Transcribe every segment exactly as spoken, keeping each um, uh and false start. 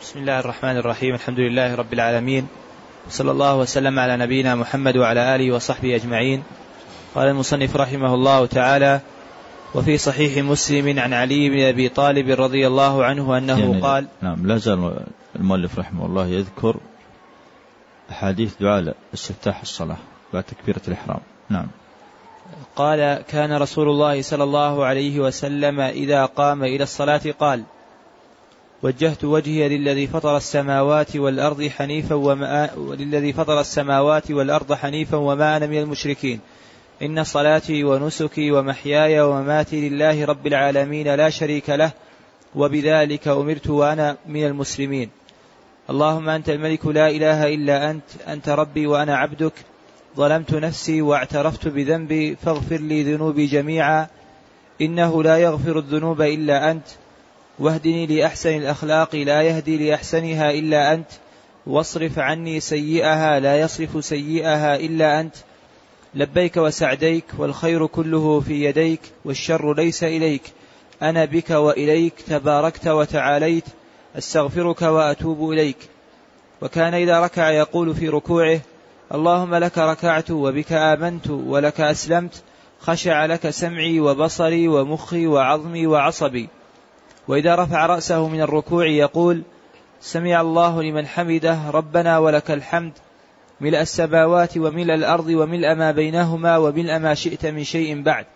بسم الله الرحمن الرحيم. الحمد لله رب العالمين، صلى الله وسلم على نبينا محمد وعلى آله وصحبه أجمعين. قال المصنف رحمه الله تعالى: وفي صحيح مسلم عن علي بن أبي طالب رضي الله عنه أنه يعني قال. نعم، لا زال المؤلف رحمه الله يذكر أحاديث دعاء استفتاح الصلاة بعد تكبيرة الإحرام. نعم. قال: كان رسول الله صلى الله عليه وسلم إذا قام إلى الصلاة قال: وجهت وجهي للذي فطر السماوات والأرض حنيفا وما للذي فطر السماوات والأرض حنيفا وما أنا من المشركين، إن صلاتي ونسكي ومحياي ومماتي لله رب العالمين لا شريك له، وبذلك أمرت وأنا من المسلمين. اللهم أنت الملك لا إله إلا أنت، أنت ربي وأنا عبدك، ظلمت نفسي واعترفت بذنبي، فاغفر لي ذنوبي جميعا، إنه لا يغفر الذنوب إلا أنت، واهدني لأحسن الأخلاق لا يهدي لأحسنها إلا أنت، واصرف عني سيئها لا يصرف سيئها إلا أنت، لبيك وسعديك، والخير كله في يديك، والشر ليس إليك، أنا بك وإليك، تباركت وتعاليت، أستغفرك وأتوب إليك. وكان إذا ركع يقول في ركوعه: اللهم لك ركعت وبك آمنت ولك أسلمت، خشع لك سمعي وبصري ومخي وعظمي وعصبي. وإذا رفع رأسه من الركوع يقول: سمع الله لمن حمده، ربنا ولك الحمد، ملء السماوات وملء الأرض وملء ما بينهما وملء ما شئت من شيء بعد.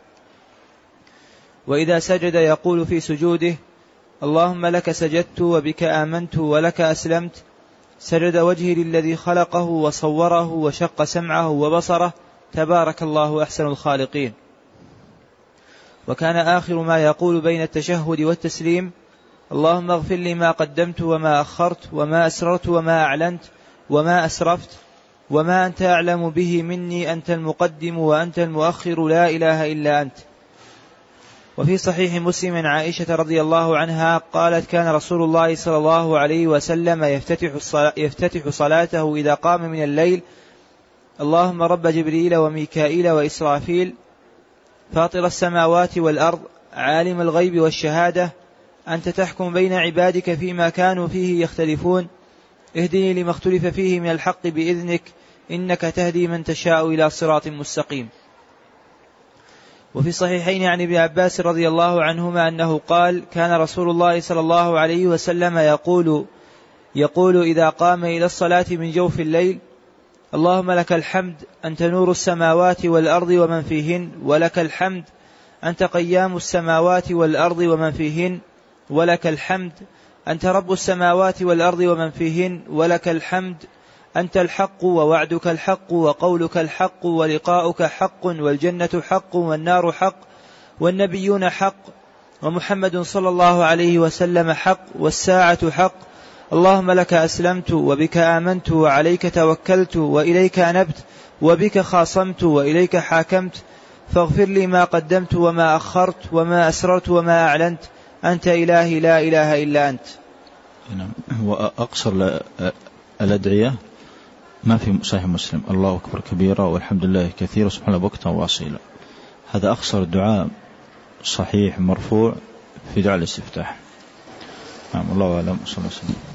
وإذا سجد يقول في سجوده: اللهم لك سجدت وبك آمنت ولك أسلمت، سجد وجهي للذي خلقه وصوره وشق سمعه وبصره، تبارك الله أحسن الخالقين. وكان آخر ما يقول بين التشهد والتسليم: اللهم اغفر لي ما قدمت وما أخرت وما أسررت وما أعلنت وما أسرفت وما أنت أعلم به مني، أنت المقدم وأنت المؤخر لا إله إلا أنت. وفي صحيح مسلم عن عائشة رضي الله عنها قالت: كان رسول الله صلى الله عليه وسلم يفتتح, الصلاة يفتتح صلاته إذا قام من الليل: اللهم رب جبريل وميكائيل وإسرافيل، فاطر السماوات والأرض، عالم الغيب والشهادة، أنت تحكم بين عبادك فيما كانوا فيه يختلفون، اهدني لما اختلف فيه من الحق بإذنك، إنك تهدي من تشاء إلى صراط مستقيم. وفي صحيحين عن ابن عباس رضي الله عنهما أنه قال: كان رسول الله صلى الله عليه وسلم يقول يقول إذا قام إلى الصلاة من جوف الليل: اللهم لك الحمد، أنت نور السماوات والأرض ومن فيهن، ولك الحمد، أنت قيام السماوات والأرض ومن فيهن، ولك الحمد، أنت رب السماوات والأرض ومن فيهن، ولك الحمد، أنت الحق ووعدك الحق وقولك الحق ولقاؤك حق، والجنة حق والنار حق والنبيون حق ومحمد صلى الله عليه وسلم حق والساعة حق. اللهم لك أسلمت وبك آمنت وعليك توكلت وإليك أنبت وبك خاصمت وإليك حاكمت، فاغفر لي ما قدمت وما أخرت وما أسررت وما أعلنت، أنت إلهي لا إله إلا أنت. وأقصر الأدعية ما في صحيح مسلم: الله أكبر كبيرا والحمد لله كثيرا سبحان الله بكرة وأصيلا. هذا أقصر الدعاء صحيح مرفوع في دعاء الاستفتاح. نعم، الله أعلم. صلى الله عليه وسلم.